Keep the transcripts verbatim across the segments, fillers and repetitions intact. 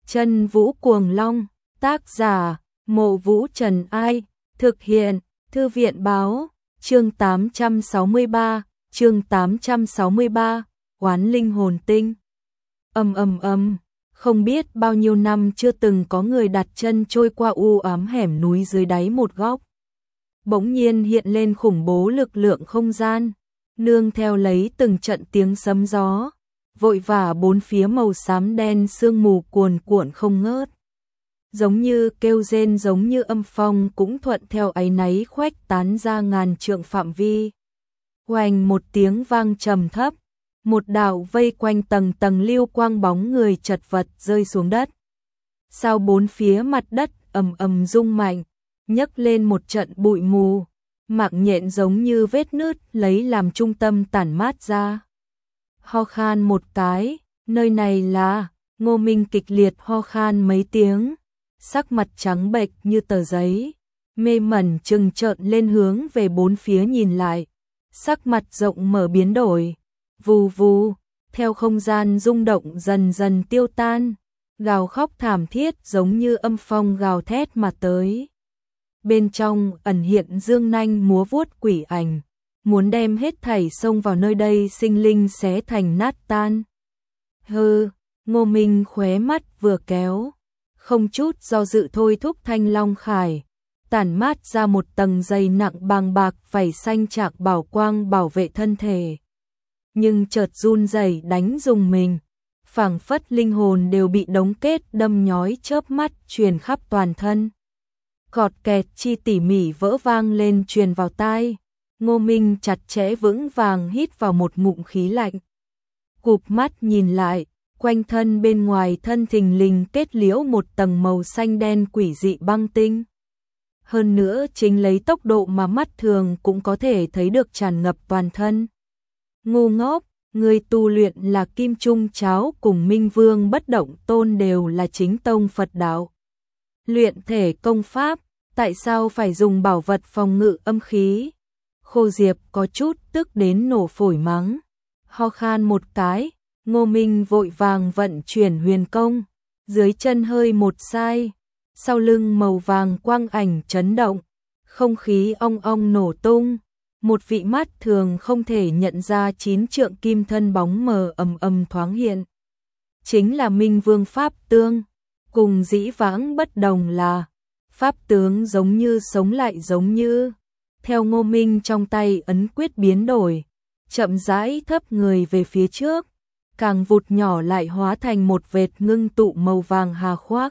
Chân Vũ Cuồng Long, tác giả, Mộ Vũ Trần Ai, thực hiện, Thư viện báo, chương tám trăm sáu mươi ba, chương tám trăm sáu mươi ba, Oán Linh Hồn Tinh. Ầm ầm ầm, không biết bao nhiêu năm chưa từng có người đặt chân trôi qua u ám hẻm núi dưới đáy một góc. Bỗng nhiên hiện lên khủng bố lực lượng không gian, nương theo lấy từng trận tiếng sấm gió, vội vã bốn phía màu xám đen sương mù cuồn cuộn không ngớt. Giống như kêu rên, giống như âm phong cũng thuận theo áy náy khuếch tán ra ngàn trượng phạm vi. Oanh một tiếng vang trầm thấp, một đạo vây quanh tầng tầng lưu quang bóng người chật vật rơi xuống đất. Sau bốn phía mặt đất ầm ầm rung mạnh, nhấc lên một trận bụi mù, mạng nhện giống như vết nứt lấy làm trung tâm tản mát ra. Ho khan một cái, nơi này là, Ngô Minh kịch liệt ho khan mấy tiếng, sắc mặt trắng bệch như tờ giấy, mê mẩn trừng trợn lên hướng về bốn phía nhìn lại, sắc mặt rộng mở biến đổi, vù vù, theo không gian rung động dần dần tiêu tan, gào khóc thảm thiết giống như âm phong gào thét mà tới. Bên trong ẩn hiện dương nanh múa vuốt quỷ ảnh, muốn đem hết thảy xông vào nơi đây sinh linh xé thành nát tan. Hừ, Ngô Minh khóe mắt vừa kéo, không chút do dự thôi thúc Thanh Long Khải, tản mát ra một tầng dày nặng bàng bạc vảy xanh chạc bảo quang bảo vệ thân thể. Nhưng chợt run rẩy đánh dùng mình, phảng phất linh hồn đều bị đóng kết đâm nhói chớp mắt truyền khắp toàn thân. Cọt kẹt chi tỉ mỉ vỡ vang lên truyền vào tai. Ngô Minh chặt chẽ vững vàng hít vào một ngụm khí lạnh. Cụp mắt nhìn lại, quanh thân bên ngoài thân thình lình kết liễu một tầng màu xanh đen quỷ dị băng tinh. Hơn nữa chính lấy tốc độ mà mắt thường cũng có thể thấy được tràn ngập toàn thân. Ngu ngốc, người tu luyện là Kim Trung Cháo cùng Minh Vương Bất Động Tôn đều là chính tông Phật đạo. Luyện thể công pháp, tại sao phải dùng bảo vật phòng ngự âm khí? Khô Diệp có chút tức đến nổ phổi mắng. Ho khan một cái, Ngô Minh vội vàng vận chuyển huyền công, dưới chân hơi một sai, sau lưng màu vàng quang ảnh chấn động, không khí ong ong nổ tung, một vị mắt thường không thể nhận ra chín trượng kim thân bóng mờ ầm ầm thoáng hiện. Chính là Minh Vương Pháp Tương, cùng dĩ vãng bất đồng là, Pháp tướng giống như sống lại giống như, theo Ngô Minh trong tay ấn quyết biến đổi, chậm rãi thấp người về phía trước, càng vụt nhỏ lại hóa thành một vệt ngưng tụ màu vàng hà khoác,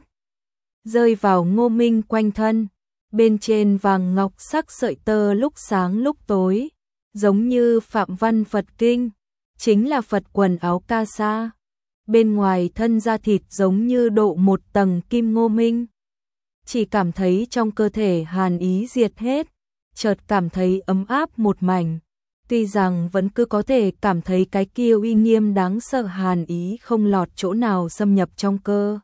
rơi vào Ngô Minh quanh thân, bên trên vàng ngọc sắc sợi tơ lúc sáng lúc tối, giống như Phạm Văn Phật Kinh, chính là Phật quần áo ca sa, bên ngoài thân da thịt giống như độ một tầng kim. Ngô Minh chỉ cảm thấy trong cơ thể hàn ý diệt hết, chợt cảm thấy ấm áp một mảnh, tuy rằng vẫn cứ có thể cảm thấy cái kia uy nghiêm đáng sợ hàn ý không lọt chỗ nào xâm nhập trong cơ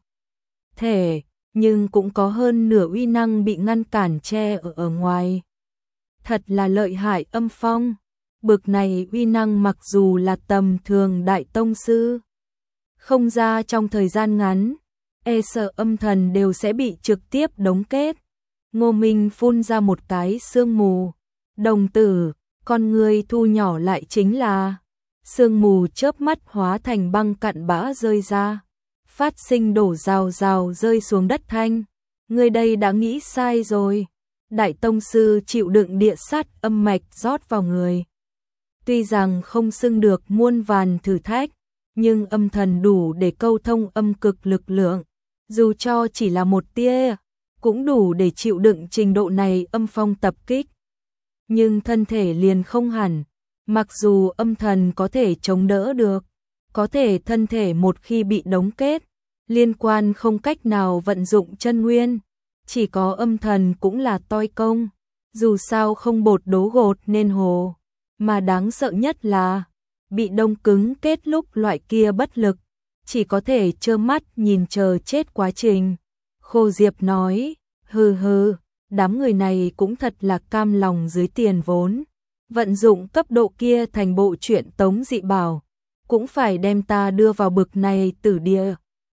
thể, nhưng cũng có hơn nửa uy năng bị ngăn cản che ở ở ngoài. Thật là lợi hại âm phong, bực này uy năng mặc dù là tầm thường đại tông sư, không ra trong thời gian ngắn, e sợ âm thần đều sẽ bị trực tiếp đóng kết. Ngô Minh phun ra một cái sương mù, đồng tử, con người thu nhỏ lại chính là, sương mù chớp mắt hóa thành băng cặn bã rơi ra, phát sinh đổ rào rào rơi xuống đất thanh. Người đây đã nghĩ sai rồi, đại tông sư chịu đựng địa sát âm mạch rót vào người. Tuy rằng không xưng được muôn vàn thử thách, nhưng âm thần đủ để câu thông âm cực lực lượng, dù cho chỉ là một tia, cũng đủ để chịu đựng trình độ này âm phong tập kích. Nhưng thân thể liền không hẳn, mặc dù âm thần có thể chống đỡ được, có thể thân thể một khi bị đóng kết, liên quan không cách nào vận dụng chân nguyên, chỉ có âm thần cũng là toi công, dù sao không bột đố gột nên hồ, mà đáng sợ nhất là, bị đông cứng kết lúc loại kia bất lực, chỉ có thể trơ mắt nhìn chờ chết quá trình. Khô Diệp nói, hừ hừ, đám người này cũng thật là cam lòng dưới tiền vốn, vận dụng cấp độ kia thành bộ truyện tống dị bảo, cũng phải đem ta đưa vào bực này tử địa.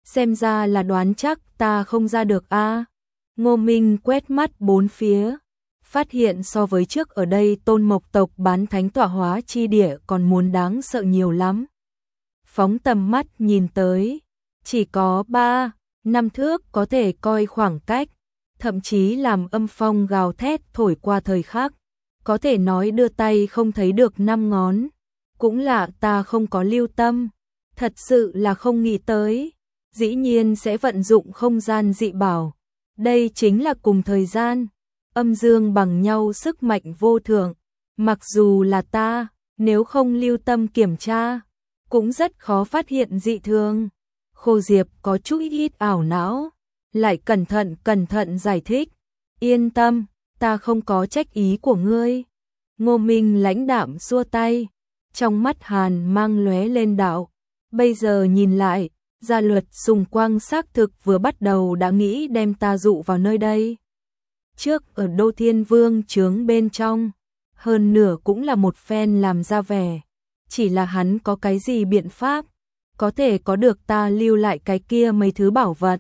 xem ra là đoán chắc ta không ra được a. Ngô Minh quét mắt bốn phía, phát hiện so với trước ở đây Tôn Mộc tộc bán thánh tọa hóa chi địa còn muốn đáng sợ nhiều lắm. Phóng tầm mắt nhìn tới, chỉ có ba, năm thước có thể coi khoảng cách, thậm chí làm âm phong gào thét thổi qua thời khắc, có thể nói đưa tay không thấy được năm ngón. Cũng lạ ta không có lưu tâm, thật sự là không nghĩ tới, dĩ nhiên sẽ vận dụng không gian dị bảo. Đây chính là cùng thời gian, âm dương bằng nhau sức mạnh vô thượng, mặc dù là ta, nếu không lưu tâm kiểm tra, cũng rất khó phát hiện dị thường. Khô Diệp có chút ít ảo não, lại cẩn thận cẩn thận giải thích, yên tâm, ta không có trách ý của ngươi. Ngô Minh lãnh đạm xua tay, trong mắt hàn mang lóe lên đạo, bây giờ nhìn lại, Gia Luật Sùng Quang xác thực vừa bắt đầu đã nghĩ đem ta dụ vào nơi đây. Trước ở Đô Thiên Vương trướng bên trong, hơn nửa cũng là một phen làm ra vẻ, chỉ là hắn có cái gì biện pháp, có thể có được ta lưu lại cái kia mấy thứ bảo vật.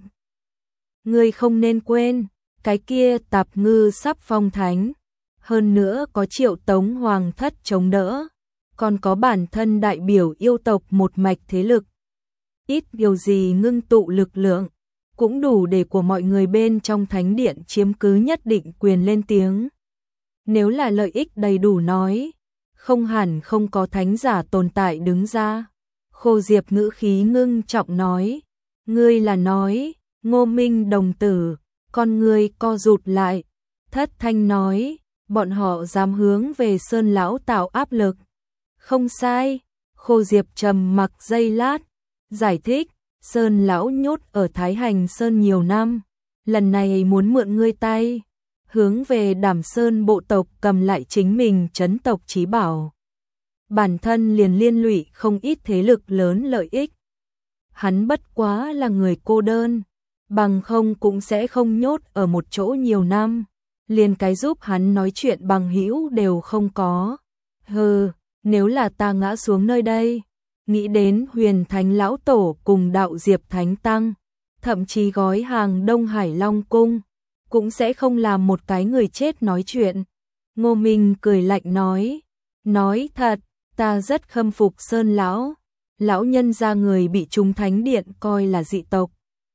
Ngươi không nên quên, cái kia tạp ngư sắp phong thánh, hơn nữa có Triệu Tống Hoàng thất chống đỡ, còn có bản thân đại biểu yêu tộc một mạch thế lực. Ít điều gì ngưng tụ lực lượng, cũng đủ để của mọi người bên trong thánh điện chiếm cứ nhất định quyền lên tiếng. Nếu là lợi ích đầy đủ nói, không hẳn không có thánh giả tồn tại đứng ra. Khô Diệp ngữ khí ngưng trọng nói, ngươi là nói, Ngô Minh đồng tử, con ngươi co rụt lại, thất thanh nói, bọn họ dám hướng về Sơn lão tạo áp lực. Không sai, Khô Diệp trầm mặc giây lát, giải thích, Sơn lão nhốt ở Thái Hành Sơn nhiều năm, lần này muốn mượn ngươi tay, hướng về Đảm Sơn bộ tộc cầm lại chính mình trấn tộc chí bảo. Bản thân liền liên lụy không ít thế lực lớn lợi ích. Hắn bất quá là người cô đơn, bằng không cũng sẽ không nhốt ở một chỗ nhiều năm, liền cái giúp hắn nói chuyện bằng hữu đều không có. Hừ, nếu là ta ngã xuống nơi đây, nghĩ đến Huyền Thánh lão tổ cùng Đạo Diệp Thánh tăng, thậm chí gói hàng Đông Hải Long cung, cũng sẽ không làm một cái người chết nói chuyện. Ngô Minh cười lạnh nói, nói thật, ta rất khâm phục Sơn lão, lão nhân gia người bị chúng thánh điện coi là dị tộc.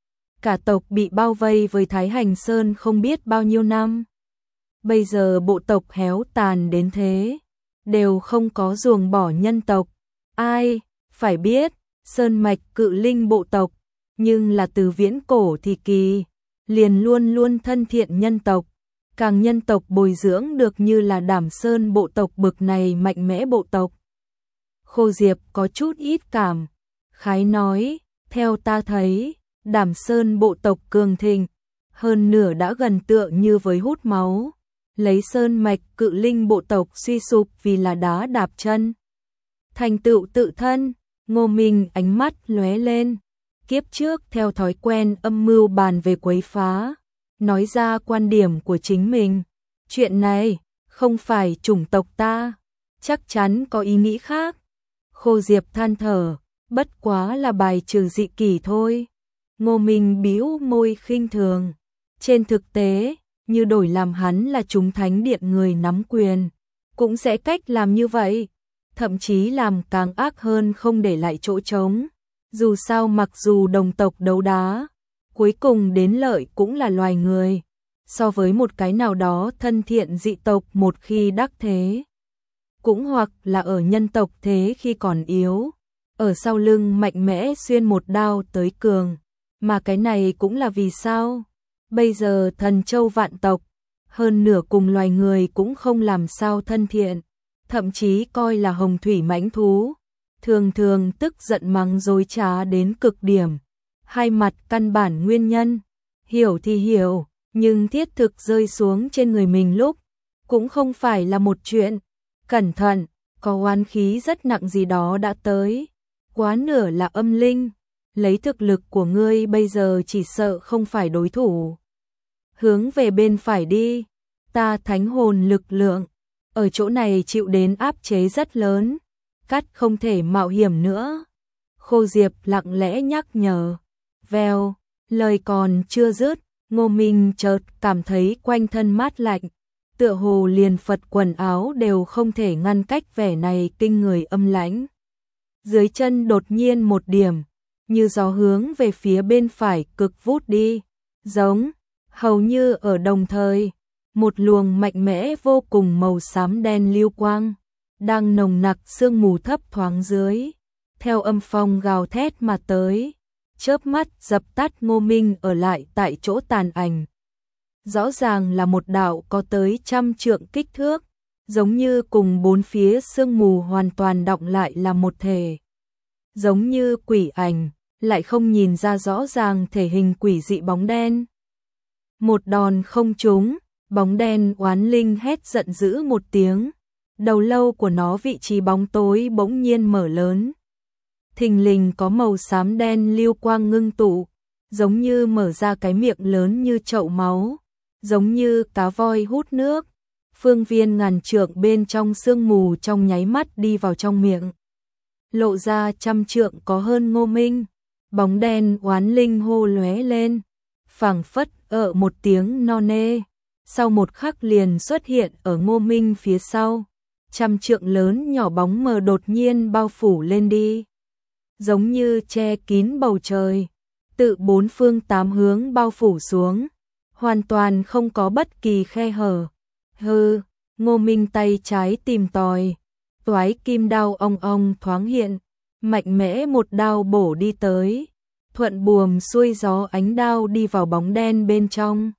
Cả tộc bị bao vây với Thái Hành Sơn không biết bao nhiêu năm. Bây giờ bộ tộc héo tàn đến thế, đều không có ruồng bỏ nhân tộc. Ai, phải biết, Sơn mạch cự linh bộ tộc, nhưng là từ viễn cổ thì kỳ, liền luôn luôn thân thiện nhân tộc. Càng nhân tộc bồi dưỡng được như là Đảm Sơn bộ tộc bực này mạnh mẽ bộ tộc. Khô Diệp có chút ít cảm khái nói, theo ta thấy, Đảm Sơn bộ tộc cường thịnh, hơn nửa đã gần tựa như với hút máu, lấy Sơn mạch cự linh bộ tộc suy sụp vì là đá đạp chân. Thành tựu tự thân, Ngô Minh ánh mắt lóe lên, kiếp trước theo thói quen âm mưu bàn về quấy phá, nói ra quan điểm của chính mình. Chuyện này, không phải chủng tộc ta, chắc chắn có ý nghĩ khác. Khô Diệp than thở, bất quá là bài trừ dị kỷ thôi. Ngô Minh bĩu môi khinh thường. Trên thực tế, như đổi làm hắn là chúng thánh điện người nắm quyền, cũng sẽ cách làm như vậy, thậm chí làm càng ác hơn không để lại chỗ trống. Dù sao mặc dù đồng tộc đấu đá, cuối cùng đến lợi cũng là loài người, so với một cái nào đó thân thiện dị tộc một khi đắc thế, cũng hoặc là ở nhân tộc thế khi còn yếu, ở sau lưng mạnh mẽ xuyên một đao tới cường, mà cái này cũng là vì sao bây giờ thần châu vạn tộc, hơn nửa cùng loài người cũng không làm sao thân thiện, thậm chí coi là hồng thủy mãnh thú, thường thường tức giận mắng dối trá đến cực điểm. Hai mặt căn bản nguyên nhân, hiểu thì hiểu, nhưng thiết thực rơi xuống trên người mình lúc, cũng không phải là một chuyện. Cẩn thận, có oán khí rất nặng gì đó đã tới, quá nửa là âm linh, lấy thực lực của ngươi bây giờ chỉ sợ không phải đối thủ. Hướng về bên phải đi, ta thánh hồn lực lượng, ở chỗ này chịu đến áp chế rất lớn, cắt không thể mạo hiểm nữa. Khô Diệp lặng lẽ nhắc nhở, Vèo, lời còn chưa dứt, Ngô Minh chợt cảm thấy quanh thân mát lạnh, tựa hồ liền Phật quần áo đều không thể ngăn cách vẻ này kinh người âm lãnh. Dưới chân đột nhiên một điểm, như gió hướng về phía bên phải cực vút đi, giống, hầu như ở đồng thời, một luồng mạnh mẽ vô cùng màu xám đen lưu quang, đang nồng nặc sương mù thấp thoáng dưới, theo âm phong gào thét mà tới, chớp mắt dập tắt Ngô Minh ở lại tại chỗ tàn ảnh. Rõ ràng là một đạo có tới trăm trượng kích thước, giống như cùng bốn phía sương mù hoàn toàn đọng lại là một thể. Giống như quỷ ảnh, lại không nhìn ra rõ ràng thể hình quỷ dị bóng đen. Một đòn không trúng, bóng đen oán linh hét giận dữ một tiếng, đầu lâu của nó vị trí bóng tối bỗng nhiên mở lớn. Thình lình có màu xám đen lưu quang ngưng tụ, giống như mở ra cái miệng lớn như chậu máu, giống như cá voi hút nước. Phương viên ngàn trượng bên trong sương mù trong nháy mắt đi vào trong miệng. Lộ ra trăm trượng có hơn Ngô Minh, bóng đen oán linh hô lóe lên, phảng phất ở một tiếng no nê, sau một khắc liền xuất hiện ở Ngô Minh phía sau, trăm trượng lớn nhỏ bóng mờ đột nhiên bao phủ lên đi, giống như che kín bầu trời, tự bốn phương tám hướng bao phủ xuống, hoàn toàn không có bất kỳ khe hở. Hừ, Ngô Minh tay trái tìm tòi, toái kim đao ong ong thoáng hiện, mạnh mẽ một đao bổ đi tới, thuận buồm xuôi gió ánh đao đi vào bóng đen bên trong.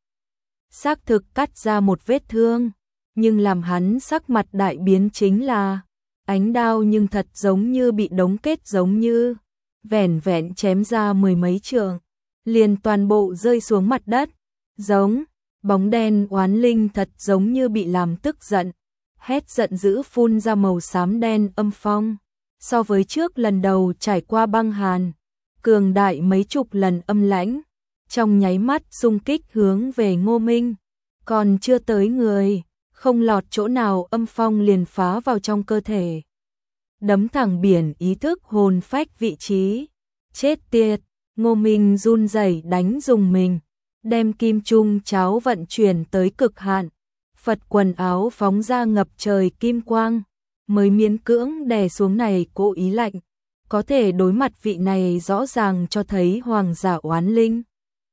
Xác thực cắt ra một vết thương, nhưng làm hắn sắc mặt đại biến chính là, ánh đao nhưng thật giống như bị đóng kết giống như, vẻn vẹn chém ra mười mấy trượng, liền toàn bộ rơi xuống mặt đất, giống, bóng đen oán linh thật giống như bị làm tức giận, hét giận dữ phun ra màu xám đen âm phong, so với trước lần đầu trải qua băng hàn, cường đại mấy chục lần âm lãnh, trong nháy mắt xung kích hướng về Ngô Minh, còn chưa tới người, không lọt chỗ nào âm phong liền phá vào trong cơ thể. Đấm thẳng biển ý thức hồn phách vị trí, chết tiệt, Ngô Minh run rẩy đánh dùng mình, đem kim trung cháo vận chuyển tới cực hạn, Phật quần áo phóng ra ngập trời kim quang, mới miễn cưỡng đè xuống này cố ý lạnh, có thể đối mặt vị này rõ ràng cho thấy hoàng giả oán linh.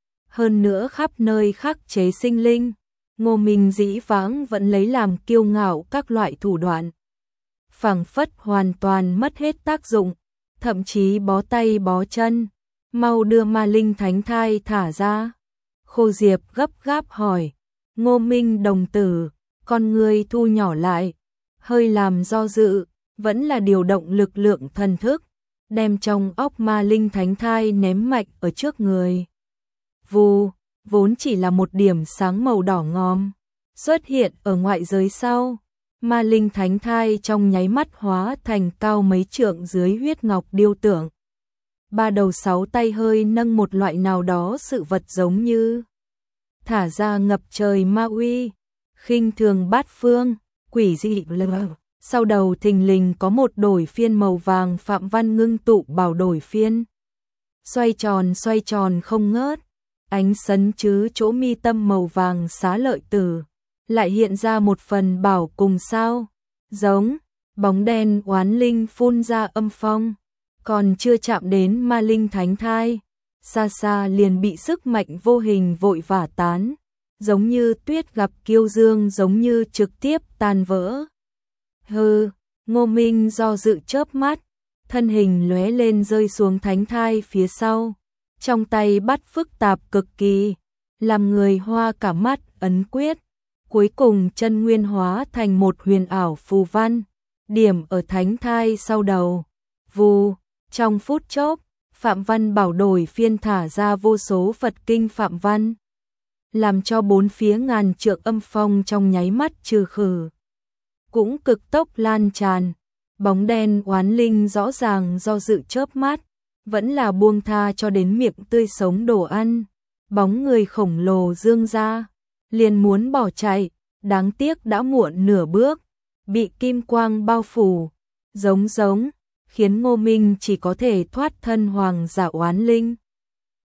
Hơn nữa khắp nơi khắc chế sinh linh, Ngô Minh dĩ vãng vẫn lấy làm kiêu ngạo các loại thủ đoạn. Phảng phất hoàn toàn mất hết tác dụng, thậm chí bó tay bó chân, mau đưa ma linh thánh thai thả ra. Khô Diệp gấp gáp hỏi, Ngô Minh đồng tử, con người thu nhỏ lại, hơi làm do dự, vẫn là điều động lực lượng thần thức, đem trong óc ma linh thánh thai ném mạnh ở trước người. Vù, vốn chỉ là một điểm sáng màu đỏ ngòm, xuất hiện ở ngoại giới sau, ma linh thánh thai trong nháy mắt hóa thành cao mấy trượng dưới huyết ngọc điêu tượng. Ba đầu sáu tay hơi nâng một loại nào đó sự vật giống như thả ra ngập trời ma uy, khinh thường bát phương, quỷ dị lờ. Sau đầu thình lình có một đổi phiên màu vàng phạm văn ngưng tụ bảo đổi phiên. Xoay tròn xoay tròn không ngớt, ánh sấn chứ chỗ mi tâm màu vàng xá lợi tử, lại hiện ra một phần bảo cùng sao, giống, bóng đen oán linh phun ra âm phong, còn chưa chạm đến ma linh thánh thai, xa xa liền bị sức mạnh vô hình vội vả tán, giống như tuyết gặp kiêu dương giống như trực tiếp tan vỡ. Hừ, Ngô Minh do dự chớp mắt, thân hình lóe lên rơi xuống thánh thai phía sau, trong tay bắt phức tạp cực kỳ, làm người hoa cả mắt ấn quyết, cuối cùng chân nguyên hóa thành một huyền ảo phù văn, điểm ở thánh thai sau đầu. Vù, trong phút chốc, Phạm Văn bảo đổi phiên thả ra vô số Phật kinh Phạm Văn, làm cho bốn phía ngàn trượng âm phong trong nháy mắt trừ khử. Cũng cực tốc lan tràn, bóng đen oán linh rõ ràng do dự chớp mắt, vẫn là buông tha cho đến miệng tươi sống đồ ăn, bóng người khổng lồ dương ra, liền muốn bỏ chạy, đáng tiếc đã muộn nửa bước, bị kim quang bao phủ, giống giống, khiến Ngô Minh chỉ có thể thoát thân hoàng giả oán linh.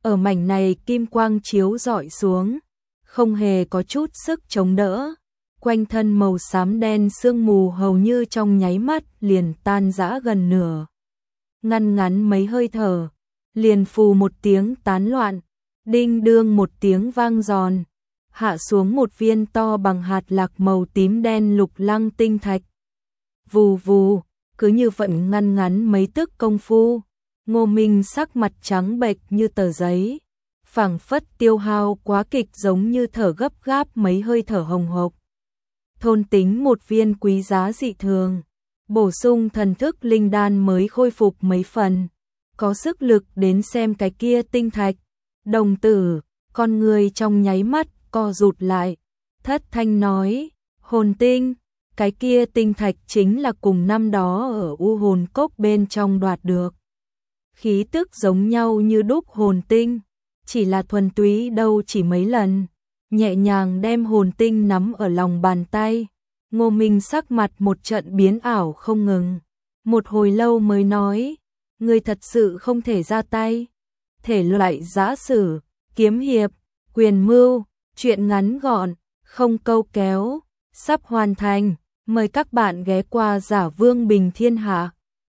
ở mảnh này kim quang chiếu rọi xuống, không hề có chút sức chống đỡ. Quanh thân màu xám đen sương mù hầu như trong nháy mắt liền tan rã gần nửa. Ngăn ngắn mấy hơi thở, liền phù một tiếng tán loạn, đinh đương một tiếng vang giòn, hạ xuống một viên to bằng hạt lạc màu tím đen lục lăng tinh thạch. Vù vù, cứ như vậy ngăn ngắn mấy tức công phu, Ngô Minh sắc mặt trắng bệch như tờ giấy, phảng phất tiêu hao quá kịch giống như thở gấp gáp mấy hơi thở hồng hộc. Thôn tính một viên quý giá dị thường, bổ sung thần thức linh đan mới khôi phục mấy phần, có sức lực đến xem cái kia tinh thạch. Đồng tử, con người trong nháy mắt co rụt lại, thất thanh nói, hồn tinh, cái kia tinh thạch chính là cùng năm đó ở U hồn cốc bên trong đoạt được. Khí tức giống nhau như đúc hồn tinh, chỉ là thuần túy đâu chỉ mấy lần, nhẹ nhàng đem hồn tinh nắm ở lòng bàn tay. Ngô Minh sắc mặt một trận biến ảo không ngừng, một hồi lâu mới nói, ngươi thật sự không thể ra tay. Thể loại giã sử, kiếm hiệp, quyền mưu, truyện ngắn gọn, không câu kéo, sắp hoàn thành, mời các bạn ghé qua Giả Vương Bình Thiên Hạ.